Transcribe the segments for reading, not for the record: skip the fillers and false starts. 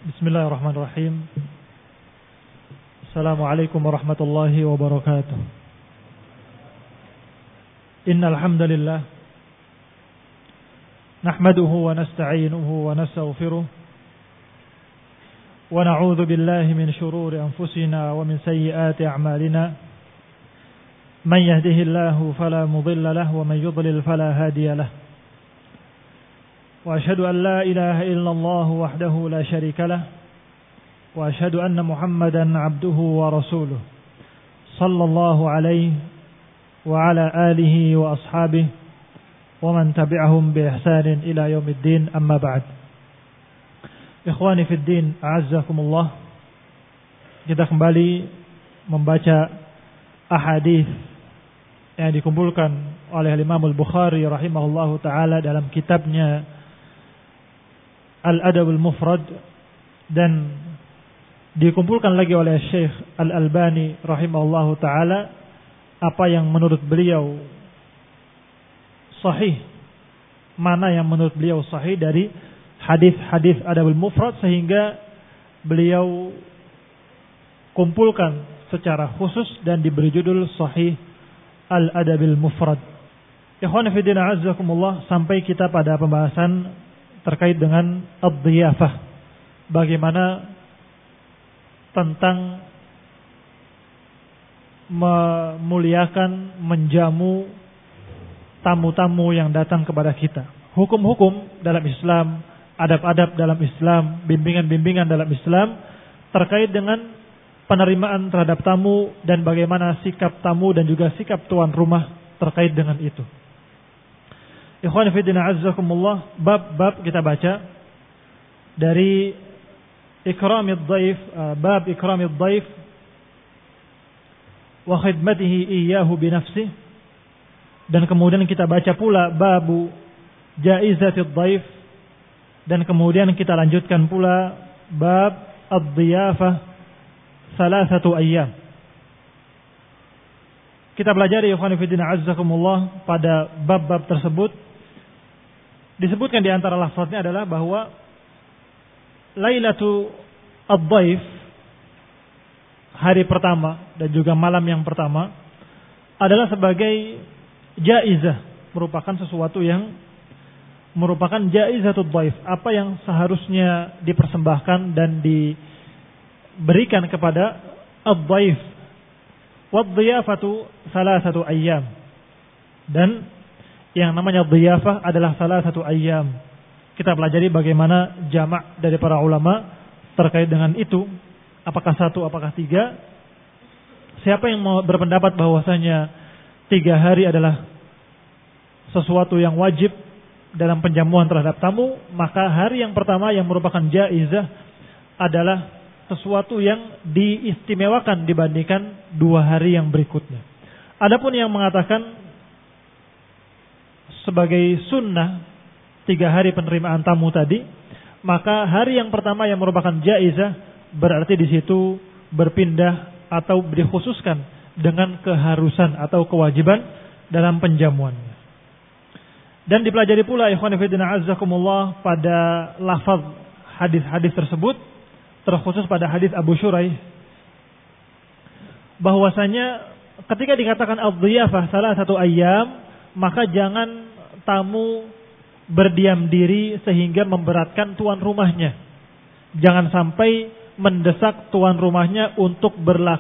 Bismillahirrahmanirrahim. Assalamualaikum warahmatullahi wabarakatuh. Innal hamdalillah nahmaduhu wa nasta'inuhu wa nastaghfiruh wa na'udzu billahi min shururi anfusina wa min sayyiati a'malina. Man yahdihillahu fala mudilla lahu wa man yudlil fala hadiya lahu. وأشهد أن لا إله إلا الله وحده لا شريك له وأشهد أن محمدا عبده ورسوله صلى الله عليه وعلى آله وأصحابه ومن تبعهم بإحسان إلى يوم الدين أما بعد. إخواني في الدين أعزكم الله. Kita kembali membaca ahadits yang dikumpulkan oleh Imam Al-Bukhari rahimahullahu taala dalam kitabnya Al-Adabul Mufrad, dan dikumpulkan lagi oleh Syekh Al-Albani rahimahullahu ta'ala apa yang menurut beliau sahih, mana yang menurut beliau sahih dari hadis-hadis Adabul Mufrad, sehingga beliau kumpulkan secara khusus dan diberi judul Sahih Al-Adabil Mufrad. Ikhwan fillah azzakumullah, sampai kita pada pembahasan terkait dengan ad-dhiyafah, bagaimana tentang memuliakan, menjamu tamu-tamu yang datang kepada kita. Hukum-hukum dalam Islam, adab-adab dalam Islam, bimbingan-bimbingan dalam Islam terkait dengan penerimaan terhadap tamu dan bagaimana sikap tamu dan juga sikap tuan rumah terkait dengan itu. Ikhwan fillah azzakumullah, bab-bab kita baca dari ikramid dhaif, bab ikramid dhaif wa khidmatihi iyyahu bi nafsihi, dan kemudian kita baca pula babu jaizatid dhaif, dan kemudian kita lanjutkan pula bab ad-dhiyafah salasatu ayyam. Kita pelajari ikhwan fillah azzakumullah, pada bab-bab tersebut disebutkan di antara lafaznya adalah bahwa Lailatu ad-dhaif, hari pertama dan juga malam yang pertama, adalah sebagai jaizah, merupakan sesuatu yang merupakan jaizatud dhaif, apa yang seharusnya dipersembahkan dan diberikan kepada ad-dhaif. Wad-dhiyafatu salasatu ayyam, dan yang namanya dhiyafah adalah salah satu ayyam. Kita pelajari bagaimana jamak dari para ulama terkait dengan itu. Apakah satu, apakah tiga? Siapa yang mau berpendapat bahwasanya 3 hari adalah sesuatu yang wajib dalam penjamuan terhadap tamu, maka hari yang pertama yang merupakan jaizah adalah sesuatu yang diistimewakan dibandingkan 2 hari yang berikutnya. Adapun yang mengatakan sebagai sunnah 3 hari penerimaan tamu tadi, maka hari yang pertama yang merupakan jaizah berarti di situ berpindah atau dikhususkan dengan keharusan atau kewajiban dalam penjamuannya. Dan dipelajari pula ikhwan fillah azzakumullah pada lafaz hadis-hadis tersebut, terkhusus pada hadis Abu Shuraih, bahwasanya ketika dikatakan ad-dhiyafah salah satu ayyam, maka jangan tamu berdiam diri sehingga memberatkan tuan rumahnya. Jangan sampai mendesak tuan rumahnya untuk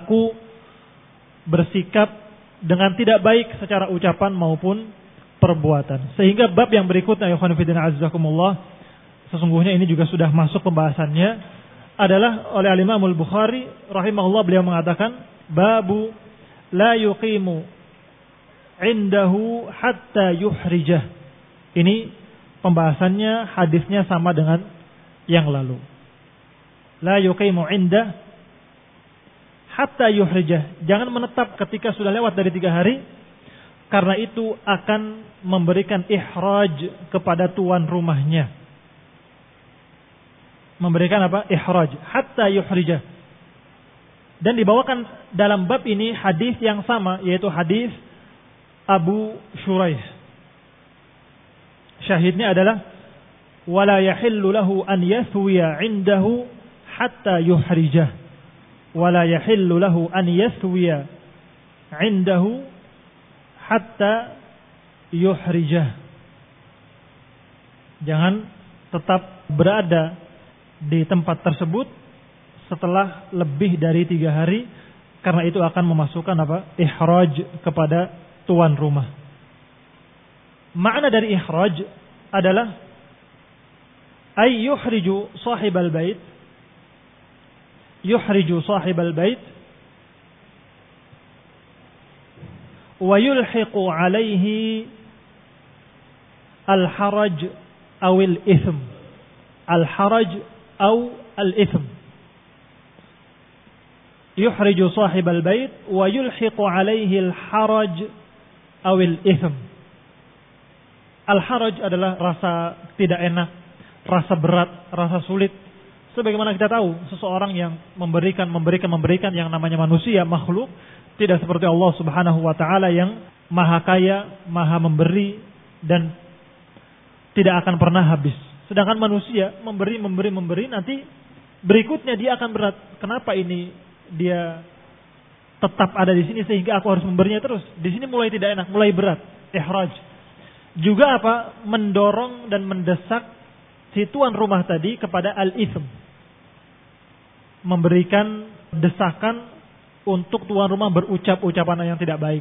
bersikap dengan tidak baik secara ucapan maupun perbuatan. Sehingga bab yang berikutnya ya ikhwan fillah azzakumullah, sesungguhnya ini juga sudah masuk pembahasannya, adalah oleh Imam Al-Bukhari rahimahullah, beliau mengatakan babu la yuqimu indahu hatta yuhrijah. Ini pembahasannya, hadisnya sama dengan yang lalu. La yuqimu indah hatta yuhrijah. Jangan menetap ketika sudah lewat dari 3 hari, karena itu akan memberikan ihraj kepada tuan rumahnya. Memberikan apa? Ihraj. Hatta yuhrijah. Dan dibawakan dalam bab ini hadis yang sama, yaitu hadis Abu Shuraih. Syahidnya adalah wala yahillu lahu an yathwiya indahu hatta yuhrijah wa la yahillu lahu an yathwiya 'indahu hatta yuhrijah. Jangan tetap berada di tempat tersebut setelah lebih dari 3 hari, karena itu akan memasukkan ihraj kepada tuan rumah. Makna dari ihraj adalah ay yuhriju sahibal bait, yuhriju sahibal bait wa yulhiqu alaihi al-haraj aw al-ithm, al-haraj aw al-ithm. Yuhriju sahibal bait wa yulhiqu alaihi al-haraj aw al-ithm. Al-haraj adalah rasa tidak enak, rasa berat, rasa sulit. Sebagaimana kita tahu, seseorang yang memberikan yang namanya manusia, makhluk, tidak seperti Allah Subhanahu wa taala yang maha kaya, maha memberi dan tidak akan pernah habis. Sedangkan manusia memberi, nanti berikutnya dia akan berat. Kenapa ini dia tetap ada di sini sehingga aku harus memberinya terus? Di sini mulai tidak enak, mulai berat, ihraj. Juga mendorong dan mendesak si tuan rumah tadi kepada al-ithm. Memberikan desakan untuk tuan rumah berucap ucapan yang tidak baik.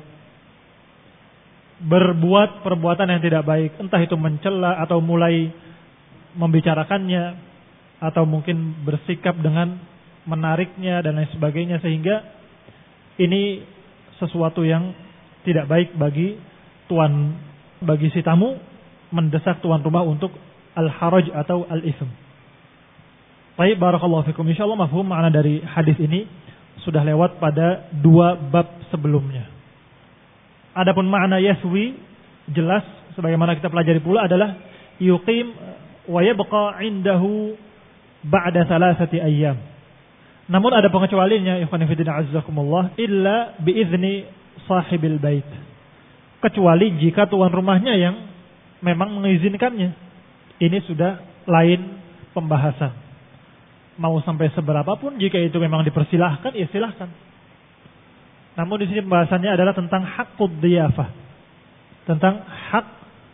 Berbuat perbuatan yang tidak baik. Entah itu mencela atau mulai membicarakannya. Atau mungkin bersikap dengan menariknya dan lain sebagainya. Sehingga ini sesuatu yang tidak baik bagi si tamu, mendesak tuan rumah untuk al-haraj atau al-ithm. Baik, barakallahu fikum. Insyaallah mafhum makna dari hadis ini sudah lewat pada 2 bab sebelumnya. Adapun makna yaswi jelas sebagaimana kita pelajari pula adalah yuqim wa yabqa indahu ba'da 3 ayyam. Namun ada pengecualiannya, ikhwan fillah azzakumullah, illa biizni sahibil bait. Kecuali jika tuan rumahnya yang memang mengizinkannya. Ini sudah lain pembahasan. Mau sampai seberapapun, jika itu memang dipersilahkan, ya silahkan. Namun di sini pembahasannya adalah tentang haqqud dhiyafah, tentang hak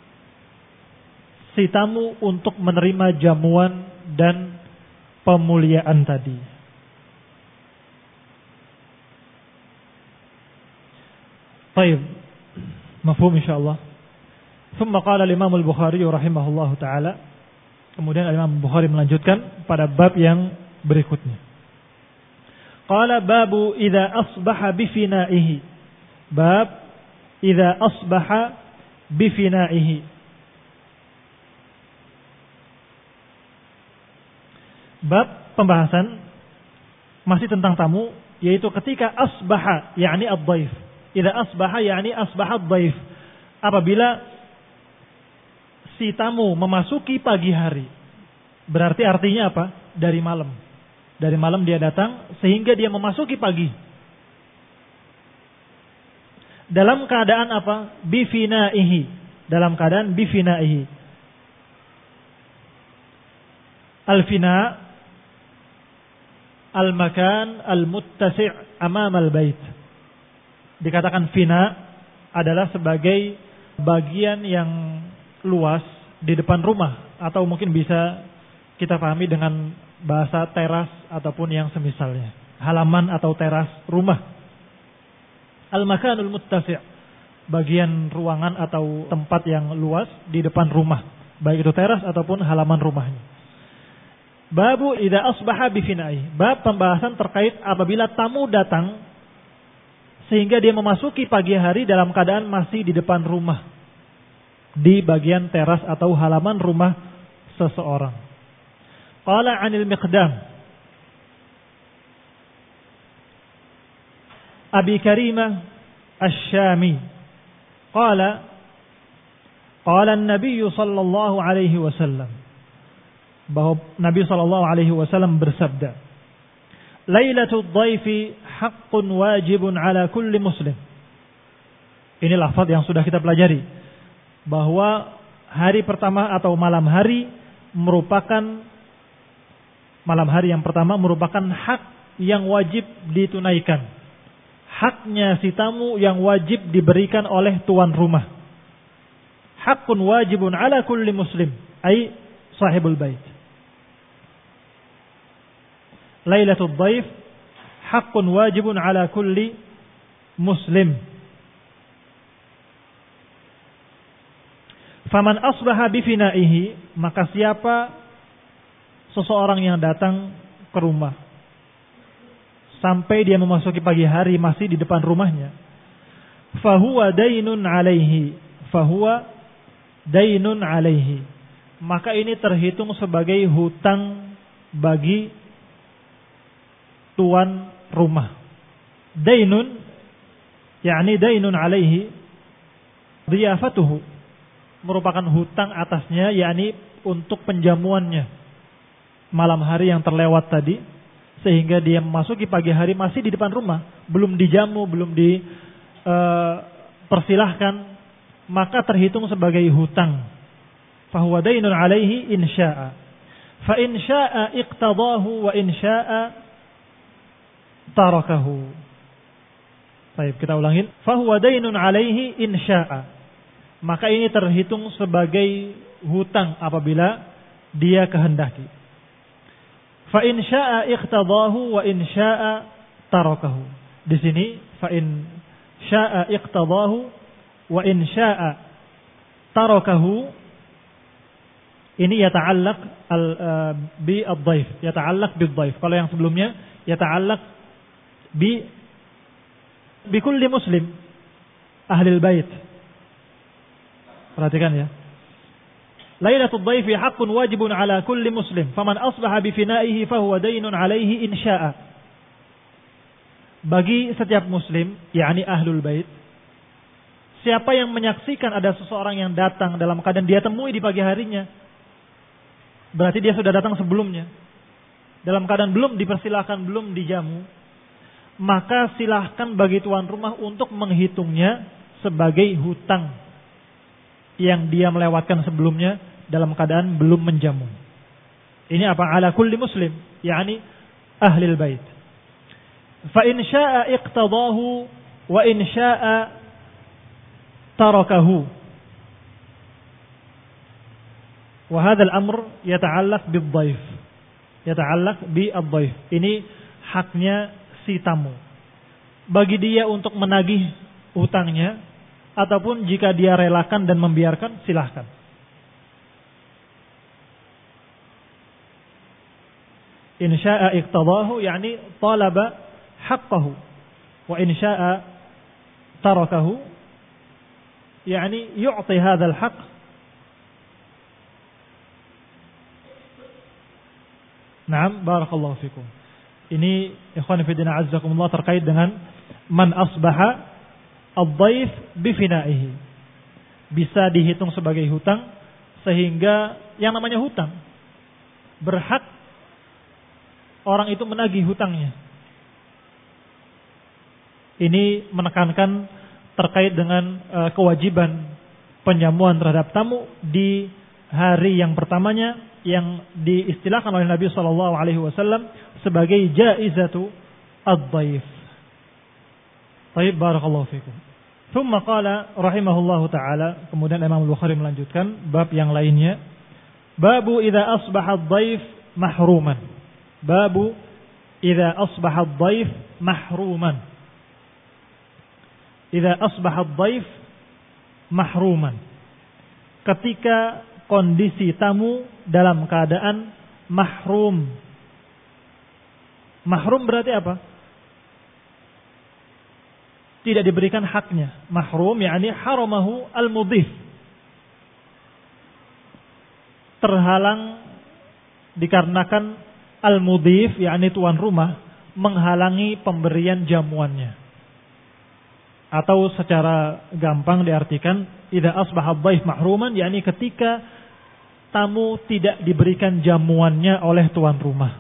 si tamu untuk menerima jamuan dan pemuliaan tadi. Baik, mafhum insyaallah. ثم قال الإمام البخاري رحمه الله تعالى. Kemudian Imam Bukhari melanjutkan pada bab yang berikutnya. Qala babu idza asbaha bifinaihi. Bab idza asbaha bifinaihi. Bab pembahasan masih tentang tamu, yaitu ketika asbaha yakni ad-dhaif. Idza asbaha yakni asbaha ad-dhaif. Apabila si tamu memasuki pagi hari, berarti artinya apa? Dari malam. Dari malam dia datang sehingga dia memasuki pagi. Dalam keadaan apa? Bifinaihi. Dalam keadaan bifinaihi. Al-fina al-makan al-muttasi' amam al-bait. Dikatakan fina adalah sebagai bagian yang luas di depan rumah, atau mungkin bisa kita pahami dengan bahasa teras ataupun yang semisalnya, halaman atau teras rumah. Al-makanul muttasi', bagian ruangan atau tempat yang luas di depan rumah, baik itu teras ataupun halaman rumahnya. Babu idza asbaha bifinai. Bab pembahasan terkait apabila tamu datang sehingga dia memasuki pagi hari dalam keadaan masih di depan rumah, di bagian teras atau halaman rumah seseorang. Qala 'anil Miqdam Abi Karimah Asy-Syami qala an-nabiy sallallahu alaihi wasallam, bahwa Nabi sallallahu alaihi wasallam bersabda, Lailatul dhaifi haqqun wajibun ala kulli muslim. Ini lafaz yang sudah kita pelajari, bahwa hari pertama atau malam hari merupakan Malam hari yang pertama merupakan hak yang wajib ditunaikan. Haknya si tamu yang wajib diberikan oleh tuan rumah. Hakun wajibun ala kulli muslim, ay sahibul bait. Lailatul dhaif hakun wajibun ala kulli muslim. Faman asbaha bifinaihi, maka siapa seseorang yang datang ke rumah sampai dia memasuki pagi hari masih di depan rumahnya, fahuwa dainun alaihi, fahuwa dainun alaihi, maka ini terhitung sebagai hutang bagi tuan rumah. Dainun yakni dainun alaihi dhiyafatuhu, merupakan hutang atasnya, yakni untuk penjamuannya malam hari yang terlewat tadi, sehingga dia memasuki pagi hari masih di depan rumah, belum dijamu, belum dipersilahkan, maka terhitung sebagai hutang. Fahuwa dainun alaihi insya'a. Fa insya'a iqtadahu wa insya'a tarakahu. Baik, kita ulangin. Fahuwa dainun alaihi insya'a. Maka ini terhitung sebagai hutang apabila dia kehendaki. Fa in syaa'a iqtadahu wa in syaa'a tarakahu. Di sini fa in syaa'a iqtadahu wa in syaa'a tarakahu, ini yata'allaq bi ad-dhaif, yata'allaq bid-dhaif. Kalau yang sebelumnya yata'allaq bi kulli muslim ahli al-bait. Perhatikan ya. Lailatul dhaifi haqqun wajibun ala kulli muslim, faman asbaha bi finaihi fahuwa dainun alaihi in syaa'a. Bagi setiap muslim, yakni ahlul bait, siapa yang menyaksikan ada seseorang yang datang dalam keadaan dia temui di pagi harinya, berarti dia sudah datang sebelumnya, dalam keadaan belum dipersilahkan, belum dijamu, maka silahkan bagi tuan rumah untuk menghitungnya sebagai hutang yang dia melewatkan sebelumnya dalam keadaan belum menjamu. Ini apa? Ala kulli muslim, yakni ahlil bait. Fa in syaa'a iqtadahu wa in syaa'a tarakahu. Wa hadha al-amr yata'allaq bid-dhaif. Yata'allaq bi-ad-dhaif. Ini haknya si tamu. Bagi dia untuk menagih hutangnya, ataupun jika dia relakan dan membiarkan, silahkan. In syaa'a iqtadahu, yakni talaba haqqahu, wa in syaa'a tarakahu, yakni yu'ti hadzal haqq Naam, barakallahu fikum. Ini ikhwan fillah azzakumullah terkait dengan man asbaha ad-dhaif bi finaihi. Bisa dihitung sebagai hutang, sehingga yang namanya hutang berhak orang itu menagih hutangnya. Ini menekankan terkait dengan kewajiban penjamuan terhadap tamu di hari yang pertamanya, yang diistilahkan oleh Nabi SAW sebagai jaizatu ad-dhaif. Baik, barakallahu fikum. Thumma qala rahimahullahu ta'ala, kemudian Imam Bukhari melanjutkan bab yang lainnya. Babu idza asbaha ad-dhaif mahruman. Babu idza asbaha ad-dhaif mahruman. Idza asbaha ad-dhaif mahruman. Ketika kondisi tamu dalam keadaan mahrum. Mahrum berarti apa? Tidak diberikan haknya. Mahrum yakni haramahu al-mudhif. Terhalang dikarenakan al-mudhif yakni tuan rumah menghalangi pemberian jamuannya. Atau secara gampang diartikan idza asbaha ad-dhaif mahruman, yakni ketika tamu tidak diberikan jamuannya oleh tuan rumah.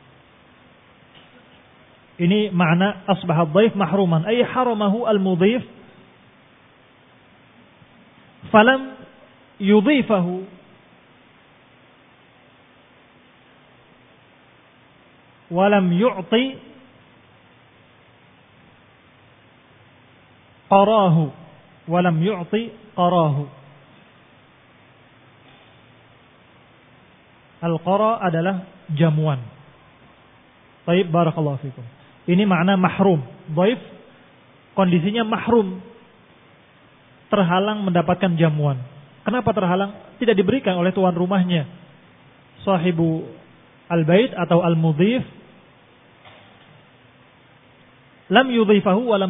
Ini makna asbaha ad-dhaif mahruman, ay haramahu al-mudhif falam yudhifahu walam yu'ti qarahu. Walam yu'ti qarahu. Al-qara adalah jamuan. Baik, barakallahu fikum. Ini makna mahrum. Dhaif kondisinya mahrum, terhalang mendapatkan jamuan. Kenapa terhalang? Tidak diberikan oleh tuan rumahnya, sahibu al-bait atau al-mudhif. Lam yudhifahu wa lam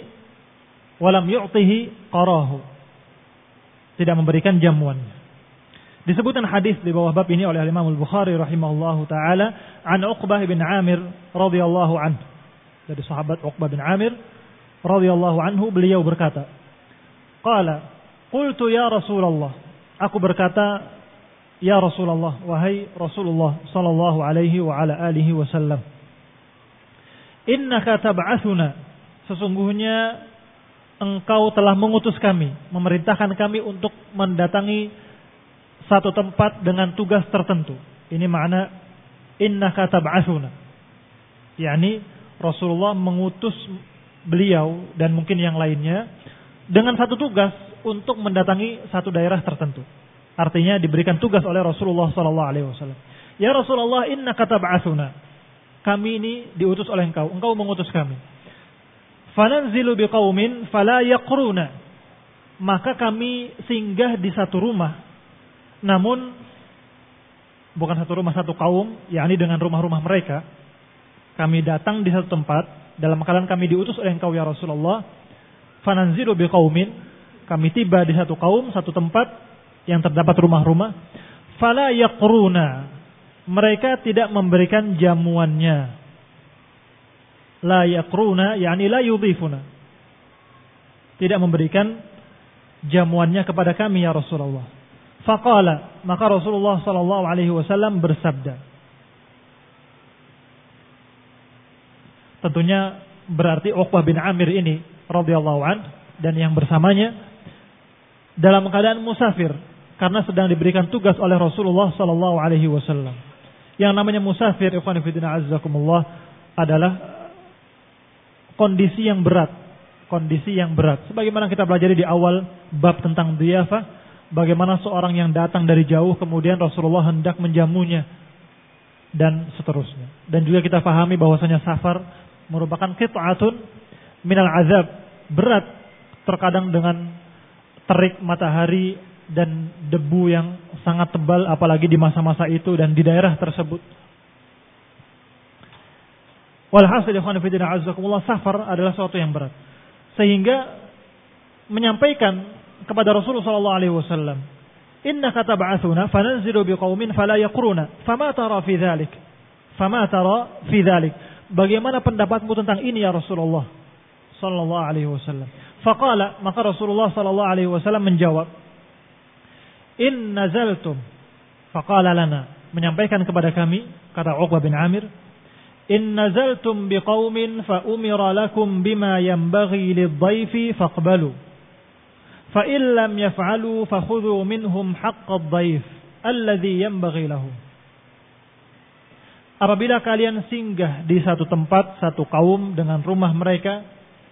yu'tihi qarahu. Tidak memberikan jamuan. Disebutkan hadis di bawah bab ini oleh Imam Al-Bukhari rahimahullahu taala an Uqbah bin Amir radhiyallahu anhu. Dari sahabat Uqbah bin Amir radhiyallahu anhu, beliau berkata, qala qultu ya Rasulullah, aku berkata ya Rasulullah, wahai Rasulullah sallallahu alaihi wa ala alihi wasallam, innaka tab'atsuna, sesungguhnya engkau telah mengutus kami, memerintahkan kami untuk mendatangi satu tempat dengan tugas tertentu. Ini makna innaka tab'atsuna. yakni Rasulullah mengutus beliau dan mungkin yang lainnya dengan satu tugas untuk mendatangi satu daerah tertentu. Artinya diberikan tugas oleh Rasulullah SAW. Ya Rasulullah, innaka tab'atsuna. Kami ini diutus oleh engkau mengutus kami. Fananzilu biqaumin fala yaqruna. Maka kami singgah di satu rumah. Namun bukan satu rumah, satu kaum, yakni dengan rumah-rumah mereka. Kami datang di satu tempat dalam keadaan kami diutus oleh engkau ya Rasulullah. Fananzilu biqaumin, kami tiba di satu kaum, satu tempat yang terdapat rumah-rumah. Fala yaqruna, mereka tidak memberikan jamuannya. La yaqruna yakni la yudhifuna, tidak memberikan jamuannya kepada kami ya Rasulullah. Faqala, maka Rasulullah sallallahu alaihi wasallam bersabda. Tentunya berarti Uqbah bin Amir ini radhiyallahu an dan yang bersamanya dalam keadaan musafir karena sedang diberikan tugas oleh Rasulullah sallallahu alaihi wasallam. Yang namanya musafir, ikhwan fillah azzakumullah, adalah kondisi yang berat, kondisi yang berat. Sebagaimana kita pelajari di awal bab tentang dhiyafah, bagaimana seorang yang datang dari jauh kemudian Rasulullah hendak menjamunya dan seterusnya. Dan juga kita pahami bahwasanya safar merupakan qit'atun minal azab, berat terkadang dengan terik matahari dan debu yang sangat tebal apalagi di masa-masa itu dan di daerah tersebut. Walhasil ikhwan fillah azzakumullah, safar adalah sesuatu yang berat. Sehingga menyampaikan kepada Rasulullah sallallahu alaihi wasallam, innaka tab'atsuna fananzilu biqaumin fala yaqruna fama tara fi dzalik, fama tara fi dzalik, bagaimana pendapatmu tentang ini ya Rasulullah sallallahu alaihi wasallam. Faqala, maka Rasulullah sallallahu alaihi wasallam menjawab, in nazaltum, faqala lana, menyampaikan kepada kami, kata Uqbah bin Amir, in nazaltum biqaumin fa umira lakum bima yanbaghi lidh-dhaifi faqbalu, fa in lam yaf'alu fakhudhu minhum haqqa adh-dhaif alladhi yanbaghi lahum. Apabila kalian singgah di satu tempat, satu kaum dengan rumah mereka,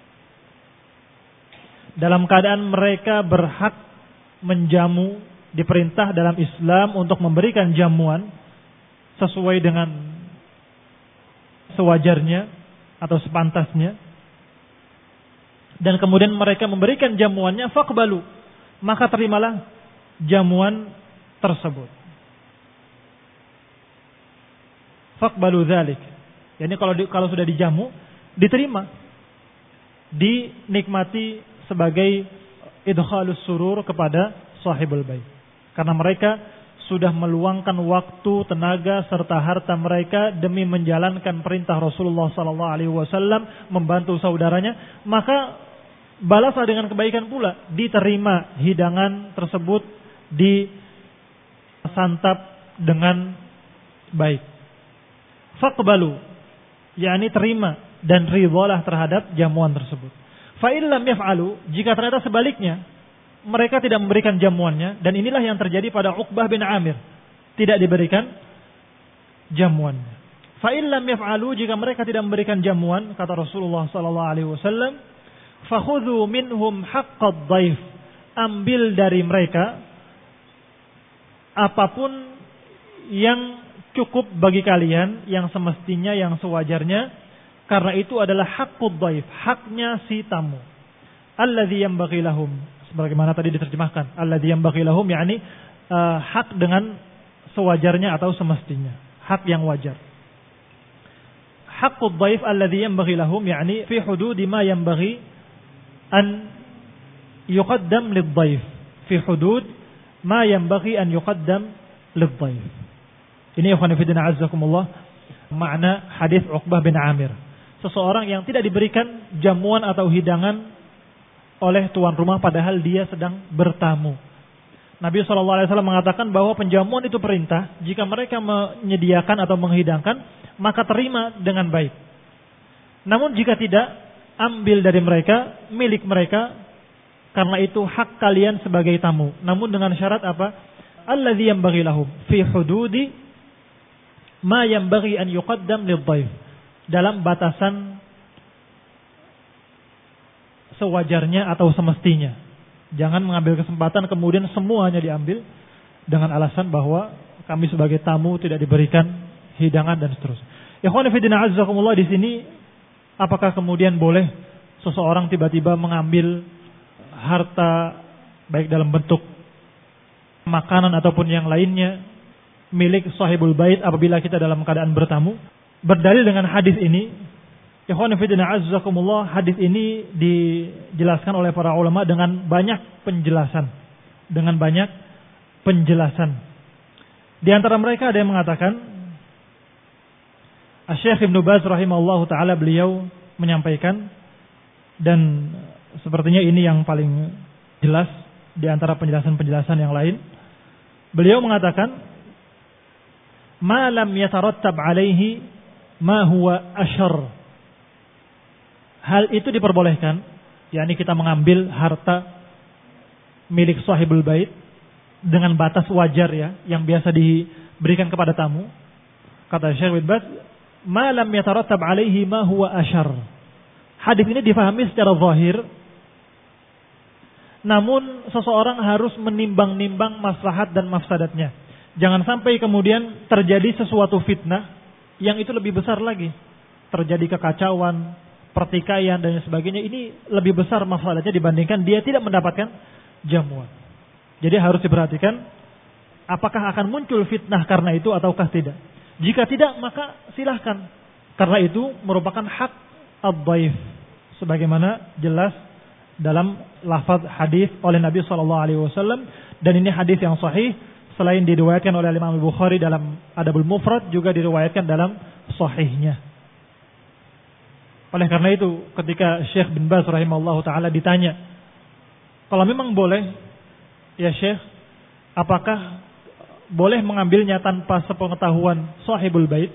dalam keadaan mereka berhak menjamu, diperintah dalam Islam untuk memberikan jamuan sesuai dengan sewajarnya atau sepantasnya, dan kemudian mereka memberikan jamuannya, faqbalu, maka terimalah jamuan tersebut. Faqbalu dzalik, yani kalau sudah dijamu, diterima, dinikmati sebagai idkhalus surur kepada sahibul bait, karena mereka sudah meluangkan waktu, tenaga serta harta mereka demi menjalankan perintah Rasulullah sallallahu alaihi wasallam, membantu saudaranya, maka balaslah dengan kebaikan pula, diterima hidangan tersebut, disantap dengan baik. Faqbalu, yakni terima dan ridhalah terhadap jamuan tersebut. Fa in lam yaf'alu, jika ternyata sebaliknya mereka tidak memberikan jamuannya, dan inilah yang terjadi pada Uqbah bin Amir, tidak diberikan jamuannya. Fa in lam yaf'alu, jika mereka tidak memberikan jamuan, kata Rasulullah sallallahu alaihi wasallam, fakhudhu minhum haqqad dhaif, ambil dari mereka apapun yang cukup bagi kalian, yang semestinya, yang sewajarnya, karena itu adalah haqqud dhaif, haknya si tamu. Alladzi yanbaghi lahum, sebagaimana tadi diterjemahkan, alladzi yanbaghi lahum, yakni hak dengan sewajarnya atau semestinya, hak yang wajar. Haqqud dhaif alladzi yanbaghi lahum, yakni fi hududi ma yanbaghi an yuqaddam lidh-dhaif, fi hudud ma yanbaghi an yuqaddam lidh-dhaif. Ini ikhwan fillah azzakumullah makna hadis Uqbah bin Amir. Seseorang yang tidak diberikan jamuan atau hidangan oleh tuan rumah padahal dia sedang bertamu. Nabi SAW mengatakan bahwa penjamuan itu perintah. Jika mereka menyediakan atau menghidangkan, maka terima dengan baik. Namun jika tidak, ambil dari mereka, milik mereka, karena itu hak kalian sebagai tamu. Namun dengan syarat apa? Alladzi yanbaghi lahum fi hududi ma yanbaghi an yuqaddam lidh-dhaif, dalam batasan sewajarnya atau semestinya. Jangan mengambil kesempatan kemudian semuanya diambil dengan alasan bahwa kami sebagai tamu tidak diberikan hidangan dan seterusnya. Ikhwan fillah azzakumullah, di sini apakah kemudian boleh seseorang tiba-tiba mengambil harta baik dalam bentuk makanan ataupun yang lainnya milik sahibul bait apabila kita dalam keadaan bertamu? Berdalil dengan hadis ini, ikhwan fillah azzakumullah, hadis ini dijelaskan oleh para ulama dengan banyak penjelasan. Di antara mereka ada yang mengatakan, Asy-Syaikh Ibnu Baz rahimahullahu taala, beliau menyampaikan, dan sepertinya ini yang paling jelas di antara penjelasan-penjelasan yang lain. Beliau mengatakan, "Ma lam yatarattab alaihi ma huwa asyarr." Hal itu diperbolehkan, yakni kita mengambil harta milik sahibul bait dengan batas wajar ya, yang biasa diberikan kepada tamu. Kata Syekh bin Baz, "Ma lam yatarattab alaihi ma huwa asyarr." Hadis ini difahami secara zahir, namun seseorang harus menimbang-nimbang maslahat dan mafsadatnya. Jangan sampai kemudian terjadi sesuatu fitnah yang itu lebih besar lagi. Terjadi kekacauan, pertikaian dan sebagainya, ini lebih besar masalahnya dibandingkan dia tidak mendapatkan jamuan. Jadi harus diperhatikan apakah akan muncul fitnah karena itu ataukah tidak. Jika tidak, maka silahkan, karena itu merupakan hak ad-dhaif sebagaimana jelas dalam lafaz hadis oleh Nabi SAW, dan ini hadis yang sahih. Selain diriwayatkan oleh Imam Al-Bukhari dalam Adabul Mufrad, juga diriwayatkan dalam sahihnya. Oleh karena itu, ketika Syekh bin Baz rahimahullah ta'ala ditanya, kalau memang boleh, ya Syekh, apakah boleh mengambilnya tanpa sepengetahuan sahibul bait?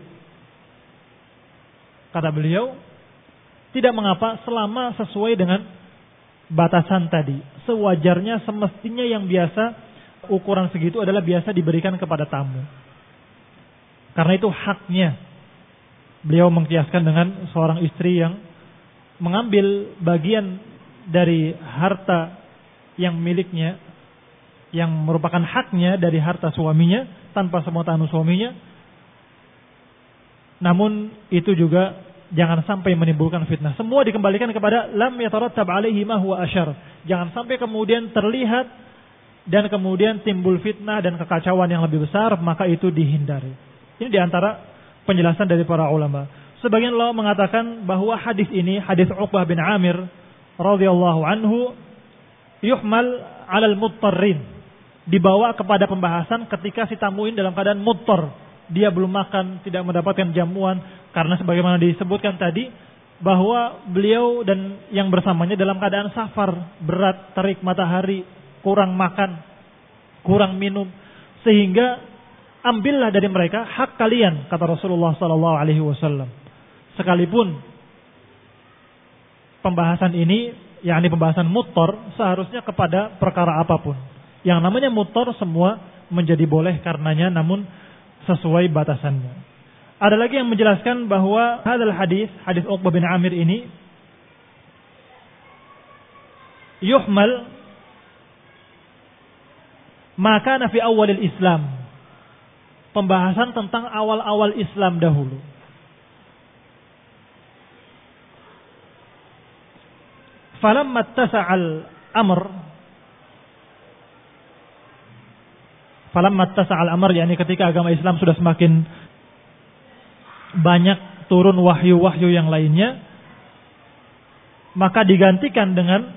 Kata beliau, tidak mengapa selama sesuai dengan batasan tadi. Sewajarnya, semestinya yang biasa, ukuran segitu adalah biasa diberikan kepada tamu. Karena itu haknya. Beliau mengkiaskan dengan seorang istri yang mengambil bagian dari harta yang miliknya, yang merupakan haknya dari harta suaminya tanpa sepengetahuan suaminya. Namun itu juga jangan sampai menimbulkan fitnah. Semua dikembalikan kepada lam yatarattab alaihi ma huwa asyarr. Jangan sampai kemudian terlihat dan kemudian timbul fitnah dan kekacauan yang lebih besar, maka itu dihindari. Ini diantara penjelasan dari para ulama. Sebagian ulama mengatakan bahwa hadis ini, hadis Uqbah bin Amir radhiyallahu anhu, yuhmal 'alal muttarrin, dibawa kepada pembahasan ketika si tamu ini dalam keadaan muttar, dia belum makan, tidak mendapatkan jamuan, karena sebagaimana disebutkan tadi bahwa beliau dan yang bersamanya dalam keadaan safar, berat, terik matahari, kurang makan, kurang minum, sehingga ambillah dari mereka hak kalian, kata Rasulullah SAW. Sekalipun pembahasan ini, yakni pembahasan muttar, seharusnya kepada perkara apapun. Yang namanya muttar semua menjadi boleh karenanya, namun sesuai batasannya. Ada lagi yang menjelaskan bahwa hadal hadis Uqbah bin Amir ini yuhmal maka fi awalil Islam. Pembahasan tentang awal-awal Islam dahulu. Falamma tasa'al amr, yakni ketika agama Islam sudah semakin banyak turun wahyu-wahyu yang lainnya, maka digantikan dengan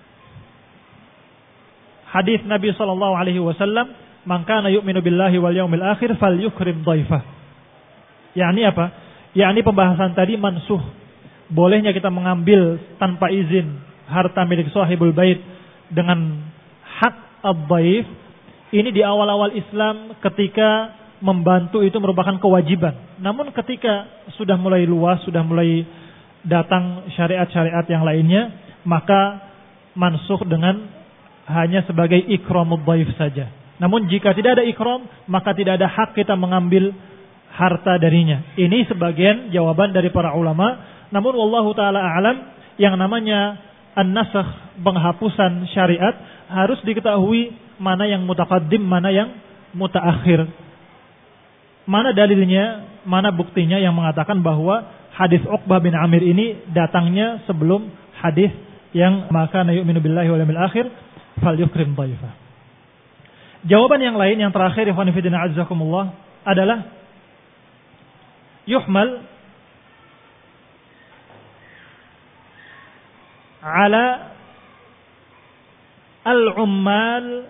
hadis Nabi sallallahu alaihi wasallam, "Man kana yu'minu billahi wal yaumil akhir falyukrim dhaifah." Yakni apa? Yakni pembahasan tadi mansuh. Bolehnya kita mengambil tanpa izin harta milik sahibul bait dengan hak ad-dhaif. Ini di awal-awal Islam ketika membantu itu merupakan kewajiban. Namun ketika sudah mulai luas, sudah mulai datang syariat-syariat yang lainnya, maka mansukh dengan hanya sebagai ikramud dhaif saja. Namun jika tidak ada ikram, maka tidak ada hak kita mengambil harta darinya. Ini sebagian jawaban dari para ulama. Namun wallahu taala a'lam, yang namanya an-nasakh, penghapusan syariat, harus diketahui mana yang mutaqaddim, mana yang mutaakhir. Mana dalilnya, mana buktinya yang mengatakan bahwa hadis Uqbah bin Amir ini datangnya sebelum hadis yang maka yu'minu billahi wal yawmil akhir falyukrim dhaifah. Jawaban yang lain yang terakhir, ikhwan fillah azzakumullah, adalah yuhmal ala al-ummal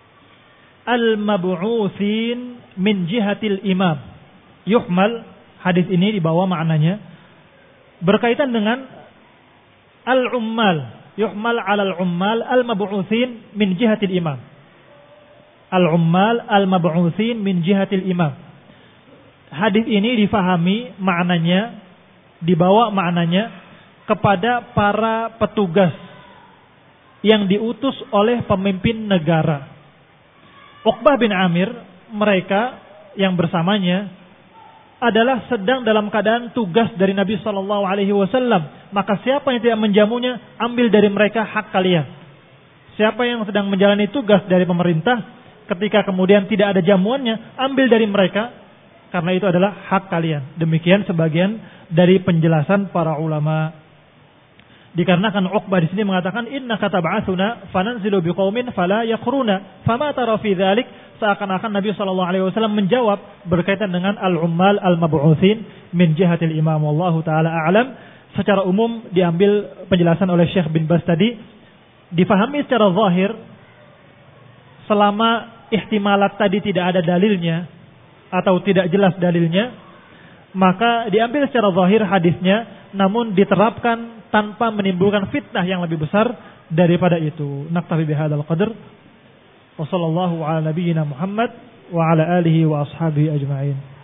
al-mab'utsin min jihatil imam. Yuhmal, hadis ini dibawa maknanya berkaitan dengan al-ummal. Yuhmal 'ala al-ummal al-mab'utsin min jihatil imam. Al-ummal al-mab'utsin min jihatil imam. Hadis ini difahami maknanya, dibawa maknanya kepada para petugas yang diutus oleh pemimpin negara. Uqbah bin Amir, mereka yang bersamanya adalah sedang dalam keadaan tugas dari Nabi sallallahu alaihi wasallam. Maka siapa yang tidak menjamunya, ambil dari mereka hak kalian. Siapa yang sedang menjalani tugas dari pemerintah, ketika kemudian tidak ada jamuannya, ambil dari mereka, karena itu adalah hak kalian. Demikian sebagian dari penjelasan para ulama. Dikarenakan Uqbah di sini mengatakan, innaka tab'atsuna fananzilu biqaumin fala yaqruna fama tara fi dzalik, seakan-akan Nabi sallallahu alaihi wasallam menjawab berkaitan dengan al-ummal al-mab'utsin min jihatil imam. Wallahu taala a'lam. Secara umum diambil penjelasan oleh Syekh bin Baz tadi, difahami secara zahir selama ihtimalat tadi tidak ada dalilnya atau tidak jelas dalilnya, maka diambil secara zahir hadisnya, namun diterapkan tanpa menimbulkan fitnah yang lebih besar daripada itu. Naktafi bihadzal qadar. Wa sallallahu ala nabiyyina Muhammad wa ala alihi wa ashabihi ajma'in.